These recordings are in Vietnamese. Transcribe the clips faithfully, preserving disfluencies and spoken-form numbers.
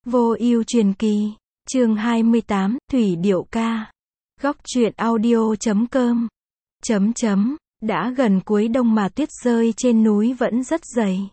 Vô ưu truyền kỳ, chương hai mươi tám, Thủy Điệu ca. Góc truyện audio chấm com. Chấm chấm, đã gần cuối đông mà tuyết rơi trên núi vẫn rất dày.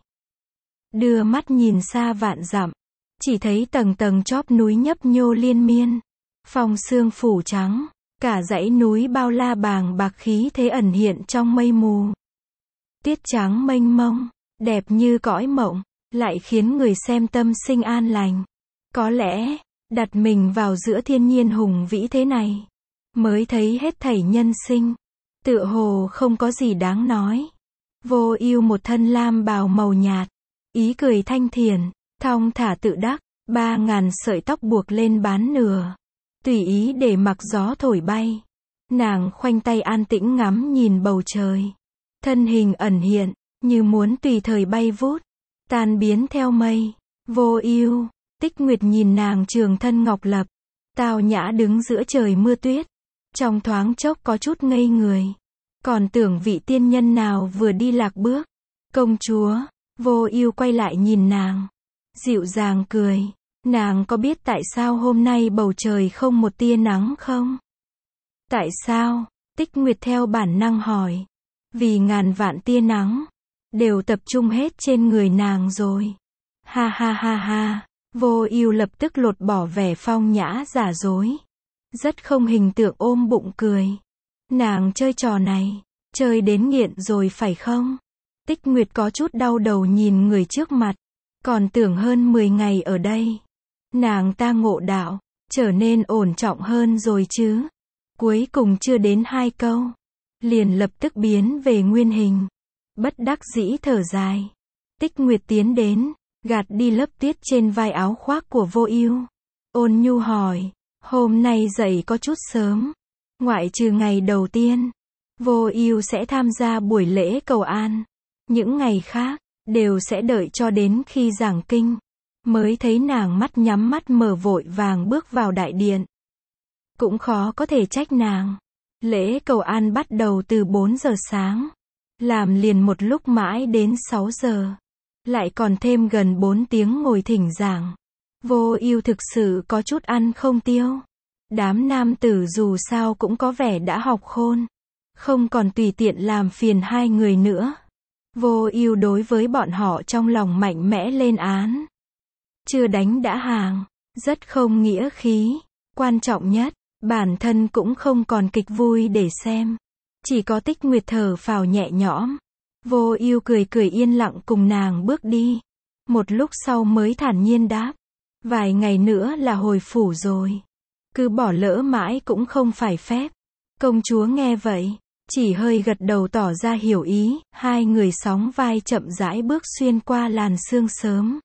Đưa mắt nhìn xa vạn dặm, chỉ thấy tầng tầng chóp núi nhấp nhô liên miên. Phong sương phủ trắng, cả dãy núi bao la bàng bạc khí thế ẩn hiện trong mây mù. Tuyết trắng mênh mông, đẹp như cõi mộng, lại khiến người xem tâm sinh an lành. Có lẽ, đặt mình vào giữa thiên nhiên hùng vĩ thế này, mới thấy hết thảy nhân sinh, tựa hồ không có gì đáng nói. Vô ưu một thân lam bào màu nhạt, ý cười thanh thiền, thong thả tự đắc, ba ngàn sợi tóc buộc lên bán nửa, tùy ý để mặc gió thổi bay. Nàng khoanh tay an tĩnh ngắm nhìn bầu trời, thân hình ẩn hiện, như muốn tùy thời bay vút, tan biến theo mây. Vô ưu, Tích Nguyệt nhìn nàng trường thân ngọc lập, tao nhã đứng giữa trời mưa tuyết, trong thoáng chốc có chút ngây người, còn tưởng vị tiên nhân nào vừa đi lạc bước. Công chúa, Vô ưu quay lại nhìn nàng, dịu dàng cười, nàng có biết tại sao hôm nay bầu trời không một tia nắng không? Tại sao? Tích Nguyệt theo bản năng hỏi. Vì ngàn vạn tia nắng đều tập trung hết trên người nàng rồi. Ha ha ha ha. Vô ưu lập tức lột bỏ vẻ phong nhã giả dối, rất không hình tượng ôm bụng cười. Nàng chơi trò này, chơi đến nghiện rồi phải không? Tích Nguyệt có chút đau đầu nhìn người trước mặt, còn tưởng hơn mười ngày ở đây, nàng ta ngộ đạo, trở nên ổn trọng hơn rồi chứ. Cuối cùng chưa đến hai câu, liền lập tức biến về nguyên hình. Bất đắc dĩ thở dài, Tích Nguyệt tiến đến, gạt đi lớp tuyết trên vai áo khoác của Vô ưu, ôn nhu hỏi, hôm nay dậy có chút sớm, ngoại trừ ngày đầu tiên, Vô ưu sẽ tham gia buổi lễ cầu an, những ngày khác, đều sẽ đợi cho đến khi giảng kinh, mới thấy nàng mắt nhắm mắt mở vội vàng bước vào đại điện. Cũng khó có thể trách nàng, lễ cầu an bắt đầu từ bốn giờ sáng, làm liền một lúc mãi đến sáu giờ. Lại còn thêm gần bốn tiếng ngồi thỉnh giảng. Vô ưu thực sự có chút ăn không tiêu. Đám nam tử dù sao cũng có vẻ đã học khôn, không còn tùy tiện làm phiền hai người nữa. Vô ưu đối với bọn họ trong lòng mạnh mẽ lên án. Chưa đánh đã hàng, rất không nghĩa khí. Quan trọng nhất, bản thân cũng không còn kịch vui để xem. Chỉ có Tích Nguyệt thở phào nhẹ nhõm. Vô ưu cười cười yên lặng cùng nàng bước đi. Một lúc sau mới thản nhiên đáp, vài ngày nữa là hồi phủ rồi, cứ bỏ lỡ mãi cũng không phải phép. Công chúa nghe vậy, chỉ hơi gật đầu tỏ ra hiểu ý. Hai người sóng vai chậm rãi bước xuyên qua làn sương sớm.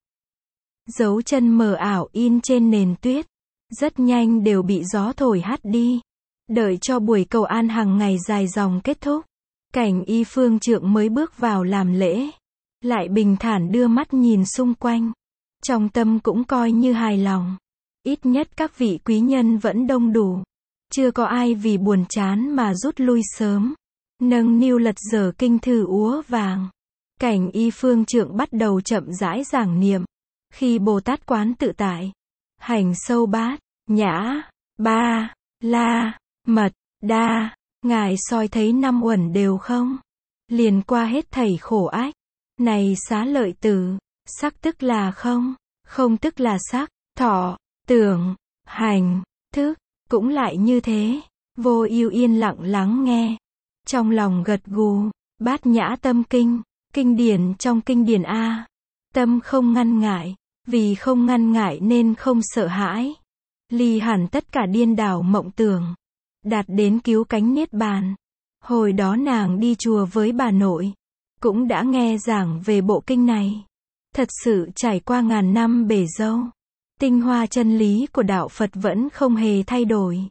Dấu chân mờ ảo in trên nền tuyết, rất nhanh đều bị gió thổi hắt đi. Đợi cho buổi cầu an hàng ngày dài dòng kết thúc, Cảnh Y phương trượng mới bước vào làm lễ, lại bình thản đưa mắt nhìn xung quanh, trong tâm cũng coi như hài lòng. Ít nhất các vị quý nhân vẫn đông đủ, chưa có ai vì buồn chán mà rút lui sớm. Nâng niu lật dở kinh thư úa vàng, Cảnh Y phương trượng bắt đầu chậm rãi giảng niệm. Khi Bồ Tát quán tự tại, hành sâu bát, nhã, ba, la, mật, đa, ngài soi thấy năm uẩn đều không? Liền qua hết thảy khổ ách. Này xá lợi tử, sắc tức là không, không tức là sắc, thọ, tưởng, hành, thức, cũng lại như thế. Vô ưu yên lặng lắng nghe, trong lòng gật gù. Bát nhã tâm kinh, kinh điển trong kinh điển A. Tâm không ngăn ngại, vì không ngăn ngại nên không sợ hãi. Ly hẳn tất cả điên đảo mộng tưởng, đạt đến cứu cánh niết bàn. Hồi đó nàng đi chùa với bà nội, cũng đã nghe giảng về bộ kinh này. Thật sự trải qua ngàn năm bể dâu, tinh hoa chân lý của đạo Phật vẫn không hề thay đổi.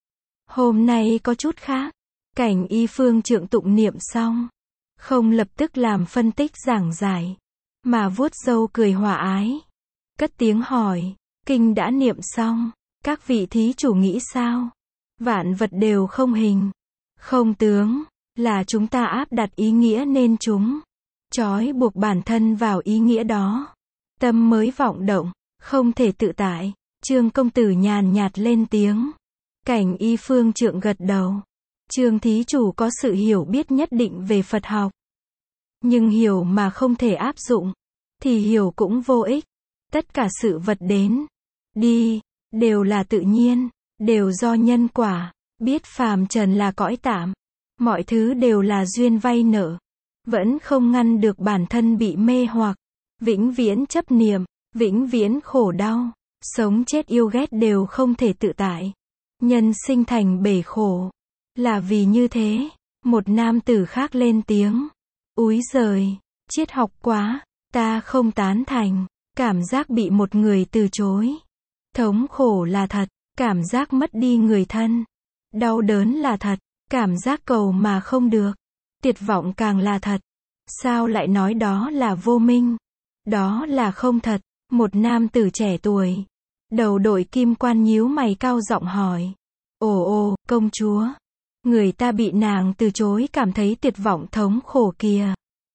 Hôm nay có chút khác. Cảnh Y phương trượng tụng niệm xong, không lập tức làm phân tích giảng giải, mà vuốt râu cười hòa ái, cất tiếng hỏi, kinh đã niệm xong, các vị thí chủ nghĩ sao? Vạn vật đều không hình, không tướng, là chúng ta áp đặt ý nghĩa nên chúng trói buộc bản thân vào ý nghĩa đó, tâm mới vọng động. Không thể tự tại. Trương công tử nhàn nhạt lên tiếng. Cảnh y phương trượng gật đầu. Trương thí chủ có sự hiểu biết nhất định về Phật học. Nhưng hiểu mà không thể áp dụng, thì hiểu cũng vô ích. Tất cả sự vật đến, đi, đều là tự nhiên, đều do nhân quả. Biết phàm trần là cõi tạm, mọi thứ đều là duyên vay nợ. Vẫn không ngăn được bản thân bị mê hoặc, vĩnh viễn chấp niệm, vĩnh viễn khổ đau. Sống chết yêu ghét đều không thể tự tại. Nhân sinh thành bể khổ. Là vì như thế, một nam tử khác lên tiếng. Úi giời, triết học quá, ta không tán thành. Cảm giác bị một người từ chối. Thống khổ là thật, cảm giác mất đi người thân. Đau đớn là thật, cảm giác cầu mà không được. Tuyệt vọng càng là thật. Sao lại nói đó là vô minh? Đó là không thật. Một nam tử trẻ tuổi, đầu đội kim quan nhíu mày cao giọng hỏi. Ồ ồ, công chúa. Người ta bị nàng từ chối cảm thấy tuyệt vọng thống khổ kìa.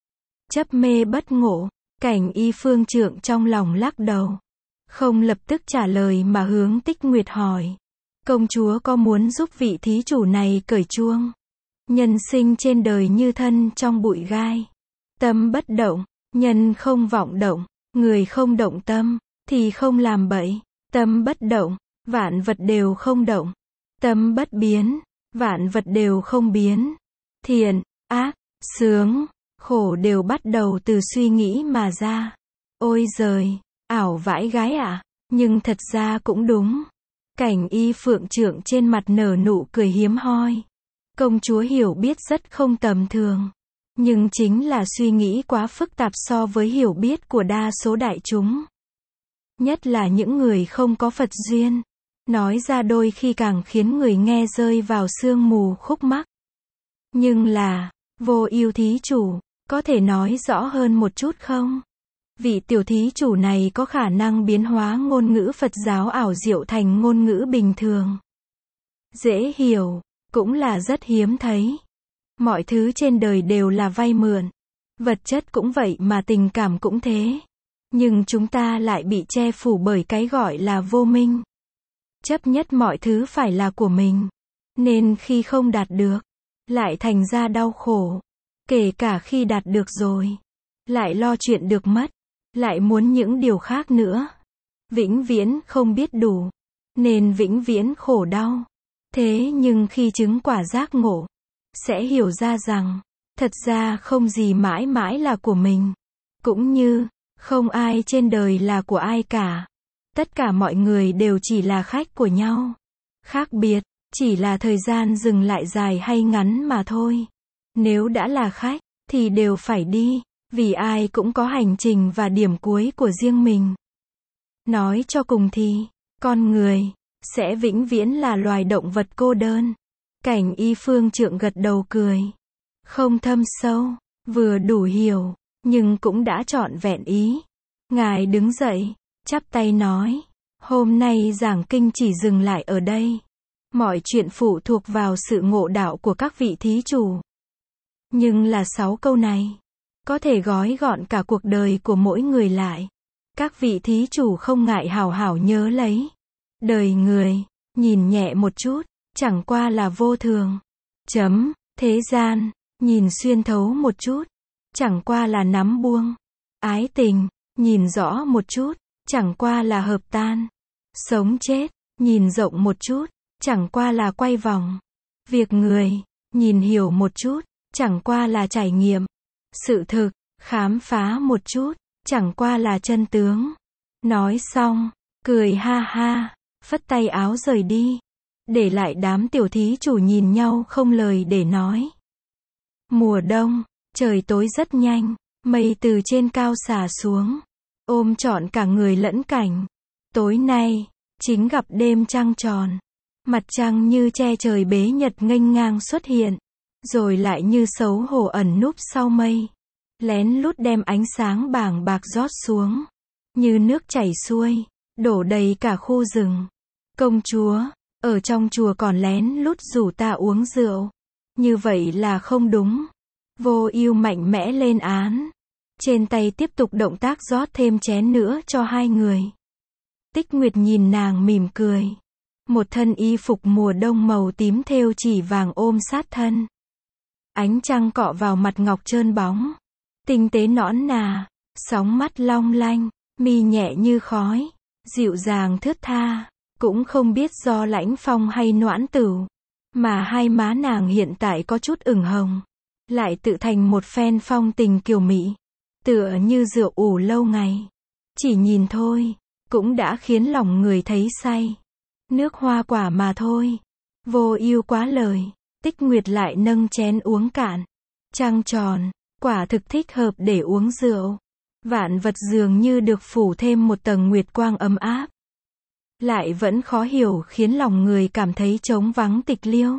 Chấp mê bất ngộ, cảnh y phương trượng trong lòng lắc đầu. Không lập tức trả lời mà hướng Tích Nguyệt hỏi. Công chúa có muốn giúp vị thí chủ này cởi chuông? Nhân sinh trên đời như thân trong bụi gai. Tâm bất động, nhân không vọng động. Người không động tâm, thì không làm bậy. Tâm bất động, vạn vật đều không động. Tâm bất biến, vạn vật đều không biến. Thiện, ác, sướng, khổ đều bắt đầu từ suy nghĩ mà ra. Ôi giời, ảo vãi gái ạ, à, nhưng thật ra cũng đúng. Cảnh y phượng trượng trên mặt nở nụ cười hiếm hoi. Công chúa hiểu biết rất không tầm thường. Nhưng chính là suy nghĩ quá phức tạp so với hiểu biết của đa số đại chúng. Nhất là những người không có Phật duyên. Nói ra đôi khi càng khiến người nghe rơi vào sương mù khúc mắc. Nhưng là, Vô Ưu thí chủ, có thể nói rõ hơn một chút không? Vị tiểu thí chủ này có khả năng biến hóa ngôn ngữ Phật giáo ảo diệu thành ngôn ngữ bình thường. Dễ hiểu, cũng là rất hiếm thấy. Mọi thứ trên đời đều là vay mượn. Vật chất cũng vậy mà tình cảm cũng thế. Nhưng chúng ta lại bị che phủ bởi cái gọi là vô minh. Chấp nhất mọi thứ phải là của mình. Nên khi không đạt được, lại thành ra đau khổ. Kể cả khi đạt được rồi, lại lo chuyện được mất. Lại muốn những điều khác nữa. Vĩnh viễn không biết đủ. Nên vĩnh viễn khổ đau. Thế nhưng khi chứng quả giác ngộ, sẽ hiểu ra rằng, thật ra không gì mãi mãi là của mình. Cũng như, không ai trên đời là của ai cả. Tất cả mọi người đều chỉ là khách của nhau. Khác biệt, chỉ là thời gian dừng lại dài hay ngắn mà thôi. Nếu đã là khách, thì đều phải đi, vì ai cũng có hành trình và điểm cuối của riêng mình. Nói cho cùng thì, con người, sẽ vĩnh viễn là loài động vật cô đơn. Cảnh y phương trượng gật đầu cười. Không thâm sâu, vừa đủ hiểu, nhưng cũng đã trọn vẹn ý. Ngài đứng dậy, chắp tay nói. Hôm nay giảng kinh chỉ dừng lại ở đây. Mọi chuyện phụ thuộc vào sự ngộ đạo của các vị thí chủ. Nhưng là sáu câu này, có thể gói gọn cả cuộc đời của mỗi người lại. Các vị thí chủ không ngại hảo hảo nhớ lấy. Đời người, nhìn nhẹ một chút, chẳng qua là vô thường. Chấm, thế gian, nhìn xuyên thấu một chút, chẳng qua là nắm buông. Ái tình, nhìn rõ một chút, chẳng qua là hợp tan. Sống chết, nhìn rộng một chút, chẳng qua là quay vòng. Việc người, nhìn hiểu một chút, chẳng qua là trải nghiệm. Sự thực, khám phá một chút, chẳng qua là chân tướng. Nói xong, cười ha ha, phất tay áo rời đi. Để lại đám tiểu thí chủ nhìn nhau không lời để nói. Mùa đông, trời tối rất nhanh, mây từ trên cao xả xuống, ôm trọn cả người lẫn cảnh. Tối nay, chính gặp đêm trăng tròn. Mặt trăng như che trời bế nhật nghênh ngang xuất hiện, rồi lại như xấu hổ ẩn núp sau mây. Lén lút đem ánh sáng bàng bạc rót xuống, như nước chảy xuôi, đổ đầy cả khu rừng. Công chúa, ở trong chùa còn lén lút rủ ta uống rượu. Như vậy là không đúng. Vô Ưu mạnh mẽ lên án. Trên tay tiếp tục động tác rót thêm chén nữa cho hai người. Tích Nguyệt nhìn nàng mỉm cười. Một thân y phục mùa đông màu tím thêu chỉ vàng ôm sát thân. Ánh trăng cọ vào mặt ngọc trơn bóng. Tinh tế nõn nà, sóng mắt long lanh, mi nhẹ như khói, dịu dàng thướt tha, cũng không biết do lãnh phong hay noãn tử, mà hai má nàng hiện tại có chút ửng hồng, lại tự thành một phen phong tình kiều mỹ, tựa như rượu ủ lâu ngày. Chỉ nhìn thôi, cũng đã khiến lòng người thấy say. Nước hoa quả mà thôi. Vô Ưu quá lời. Tích Nguyệt lại nâng chén uống cạn. Trăng tròn, quả thực thích hợp để uống rượu. Vạn vật dường như được phủ thêm một tầng nguyệt quang ấm áp. Lại vẫn khó hiểu khiến lòng người cảm thấy trống vắng tịch liêu.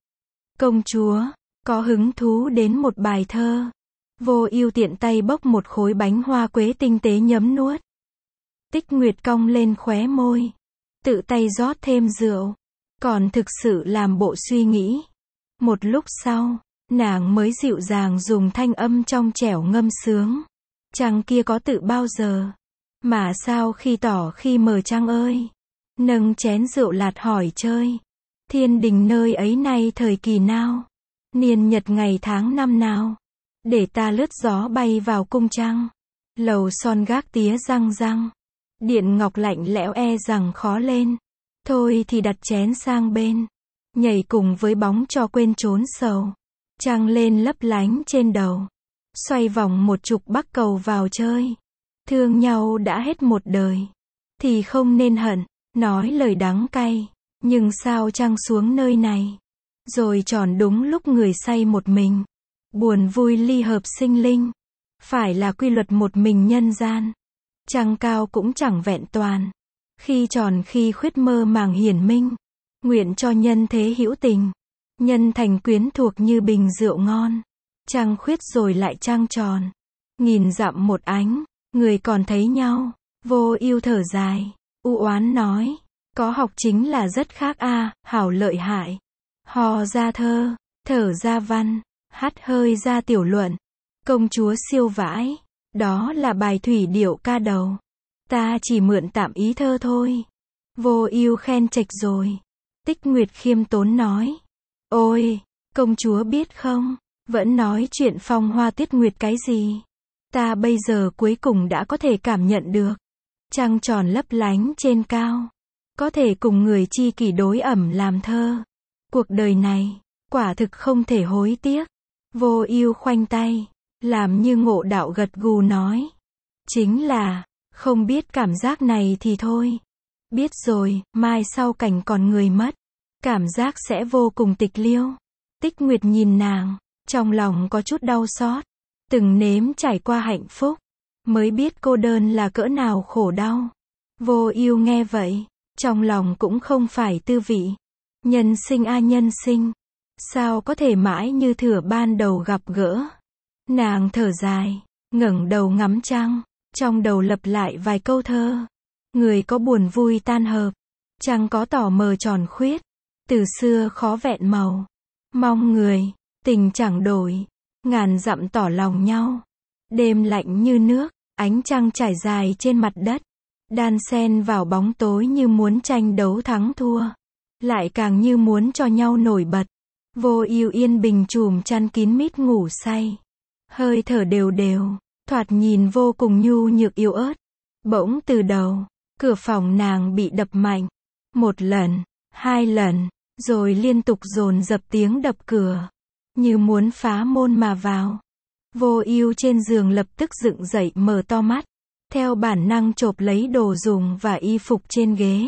Công chúa, có hứng thú đến một bài thơ. Vô Ưu tiện tay bốc một khối bánh hoa quế tinh tế nhấm nuốt. Tích Nguyệt cong lên khóe môi, tự tay rót thêm rượu, còn thực sự làm bộ suy nghĩ. Một lúc sau, nàng mới dịu dàng dùng thanh âm trong trẻo ngâm sướng. Trăng kia có tự bao giờ, mà sao khi tỏ khi mờ trăng ơi. Nâng chén rượu lạt hỏi chơi, thiên đình nơi ấy nay thời kỳ nào, niên nhật ngày tháng năm nào, để ta lướt gió bay vào cung trăng. Lầu son gác tía răng răng, điện ngọc lạnh lẽo e rằng khó lên. Thôi thì đặt chén sang bên, nhảy cùng với bóng cho quên trốn sầu. Trăng lên lấp lánh trên đầu, xoay vòng một chục bắc cầu vào chơi. Thương nhau đã hết một đời, thì không nên hận, nói lời đắng cay. Nhưng sao trăng xuống nơi này, rồi tròn đúng lúc người say một mình. Buồn vui ly hợp sinh linh, phải là quy luật một mình nhân gian. Trăng cao cũng chẳng vẹn toàn, khi tròn khi khuyết mơ màng hiển minh. Nguyện cho nhân thế hữu tình, nhân thành quyến thuộc như bình rượu ngon. Trăng khuyết rồi lại trăng tròn, nghìn dặm một ánh, người còn thấy nhau. Vô Ưu thở dài, u oán nói, có học chính là rất khác a, à, hảo lợi hại. Hò ra thơ, thở ra văn, hắt hơi ra tiểu luận. Công chúa siêu vãi, đó là bài thủy điệu ca đầu. Ta chỉ mượn tạm ý thơ thôi. Vô Ưu khen trệch rồi. Tích Nguyệt khiêm tốn nói, ôi, công chúa biết không, vẫn nói chuyện phong hoa tuyết nguyệt cái gì. Ta bây giờ cuối cùng đã có thể cảm nhận được. Trăng tròn lấp lánh trên cao, có thể cùng người chi kỷ đối ẩm làm thơ. Cuộc đời này, quả thực không thể hối tiếc. Vô Ưu khoanh tay, làm như ngộ đạo gật gù nói, chính là, không biết cảm giác này thì thôi. Biết rồi, mai sau cảnh còn người mất, cảm giác sẽ vô cùng tịch liêu. Tích Nguyệt nhìn nàng, trong lòng có chút đau xót. Từng nếm trải qua hạnh phúc, mới biết cô đơn là cỡ nào khổ đau. Vô Ưu nghe vậy, trong lòng cũng không phải tư vị. Nhân sinh a nhân sinh, sao có thể mãi như thửa ban đầu gặp gỡ. Nàng thở dài, ngẩng đầu ngắm trăng, trong đầu lặp lại vài câu thơ. Người có buồn vui tan hợp, trăng có tỏ mờ tròn khuyết, từ xưa khó vẹn màu. Mong người, tình chẳng đổi, ngàn dặm tỏ lòng nhau. Đêm lạnh như nước, ánh trăng trải dài trên mặt đất, đan xen vào bóng tối như muốn tranh đấu thắng thua, lại càng như muốn cho nhau nổi bật. Vô Ưu yên bình chùm chăn kín mít ngủ say, hơi thở đều đều, thoạt nhìn vô cùng nhu nhược yếu ớt. Bỗng từ đầu, cửa phòng nàng bị đập mạnh, một lần, hai lần, rồi liên tục dồn dập tiếng đập cửa, như muốn phá môn mà vào. Vô Ưu trên giường lập tức dựng dậy mở to mắt, theo bản năng chộp lấy đồ dùng và y phục trên ghế,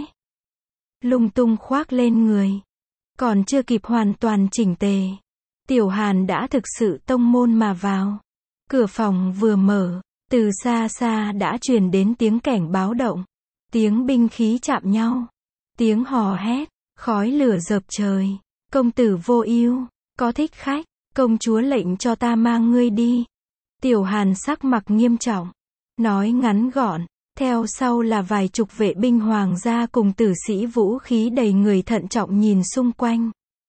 lung tung khoác lên người. Còn chưa kịp hoàn toàn chỉnh tề, Tiểu Hàn đã thực sự tông môn mà vào. Cửa phòng vừa mở, từ xa xa đã truyền đến tiếng kẻng báo động, tiếng binh khí chạm nhau, tiếng hò hét, khói lửa dập trời. Công tử Vô Ưu, có thích khách, công chúa lệnh cho ta mang ngươi đi. Tiểu Hàn sắc mặt nghiêm trọng, nói ngắn gọn, theo sau là vài chục vệ binh hoàng gia cùng tử sĩ vũ khí đầy người thận trọng nhìn xung quanh.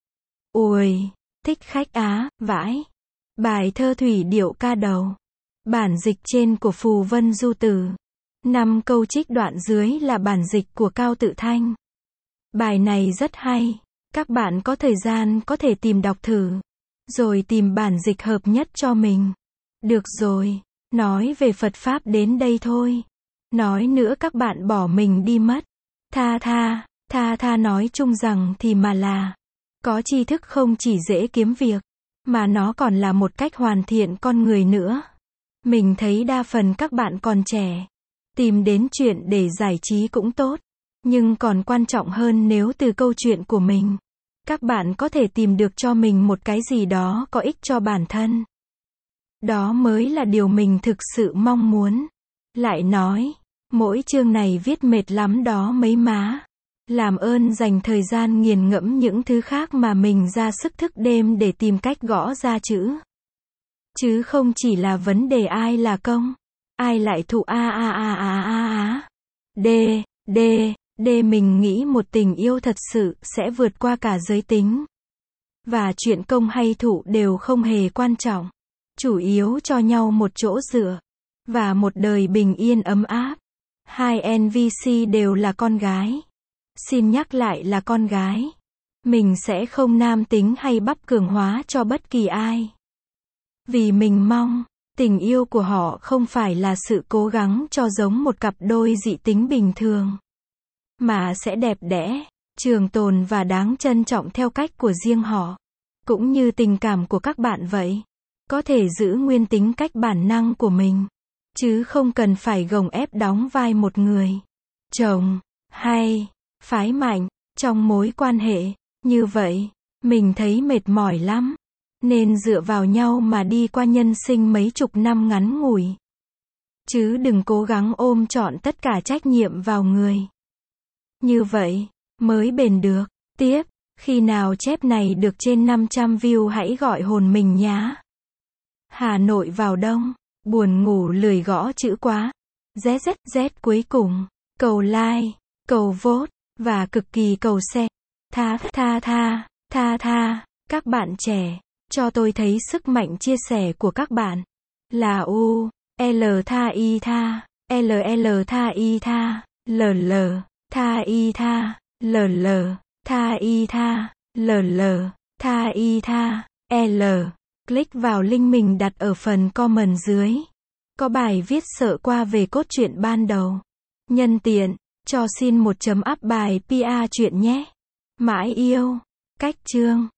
Ôi, thích khách á, vãi. Bài thơ thủy điệu ca đầu, bản dịch trên của Phù Vân Du Tử. Năm câu trích đoạn dưới là bản dịch của Cao Tự Thanh. Bài này rất hay. Các bạn có thời gian có thể tìm đọc thử. Rồi tìm bản dịch hợp nhất cho mình. Được rồi. Nói về Phật Pháp đến đây thôi. Nói nữa các bạn bỏ mình đi mất. Tha tha, tha tha nói chung rằng thì mà là. Có tri thức không chỉ dễ kiếm việc. Mà nó còn là một cách hoàn thiện con người nữa. Mình thấy đa phần các bạn còn trẻ. Tìm đến chuyện để giải trí cũng tốt. Nhưng còn quan trọng hơn nếu từ câu chuyện của mình. Các bạn có thể tìm được cho mình một cái gì đó có ích cho bản thân. Đó mới là điều mình thực sự mong muốn. Lại nói, mỗi chương này viết mệt lắm đó mấy má. Làm ơn dành thời gian nghiền ngẫm những thứ khác mà mình ra sức thức đêm để tìm cách gõ ra chữ. Chứ không chỉ là vấn đề ai là công, ai lại thụ a a a a a a. D, D, D mình nghĩ một tình yêu thật sự sẽ vượt qua cả giới tính. Và chuyện công hay thụ đều không hề quan trọng. Chủ yếu cho nhau một chỗ dựa. Và một đời bình yên ấm áp. Hai en vê xê đều là con gái. Xin nhắc lại là con gái. Mình sẽ không nam tính hay bắp cường hóa cho bất kỳ ai. Vì mình mong, tình yêu của họ không phải là sự cố gắng cho giống một cặp đôi dị tính bình thường. Mà sẽ đẹp đẽ, trường tồn và đáng trân trọng theo cách của riêng họ. Cũng như tình cảm của các bạn vậy. Có thể giữ nguyên tính cách bản năng của mình. Chứ không cần phải gồng ép đóng vai một người. Chồng, hay, phái mạnh, trong mối quan hệ. Như vậy, mình thấy mệt mỏi lắm. Nên dựa vào nhau mà đi qua nhân sinh mấy chục năm ngắn ngủi. Chứ đừng cố gắng ôm trọn tất cả trách nhiệm vào người. Như vậy, mới bền được. Tiếp, khi nào chép này được trên năm trăm view hãy gọi hồn mình nhá. Hà Nội vào đông, buồn ngủ lười gõ chữ quá. Z Z Z cuối cùng, cầu like, cầu vote, và cực kỳ cầu share. Tha tha tha, tha tha, các bạn trẻ, cho tôi thấy sức mạnh chia sẻ của các bạn. Là U, L tha y tha, L L tha y tha, L L, tha y tha, L L, tha y tha, L L, tha y tha, L. Click vào link mình đặt ở phần comment dưới. Có bài viết sơ qua về cốt truyện ban đầu. Nhân tiện, cho xin một chấm up bài pê e chuyện nhé. Mãi yêu. Cách chương.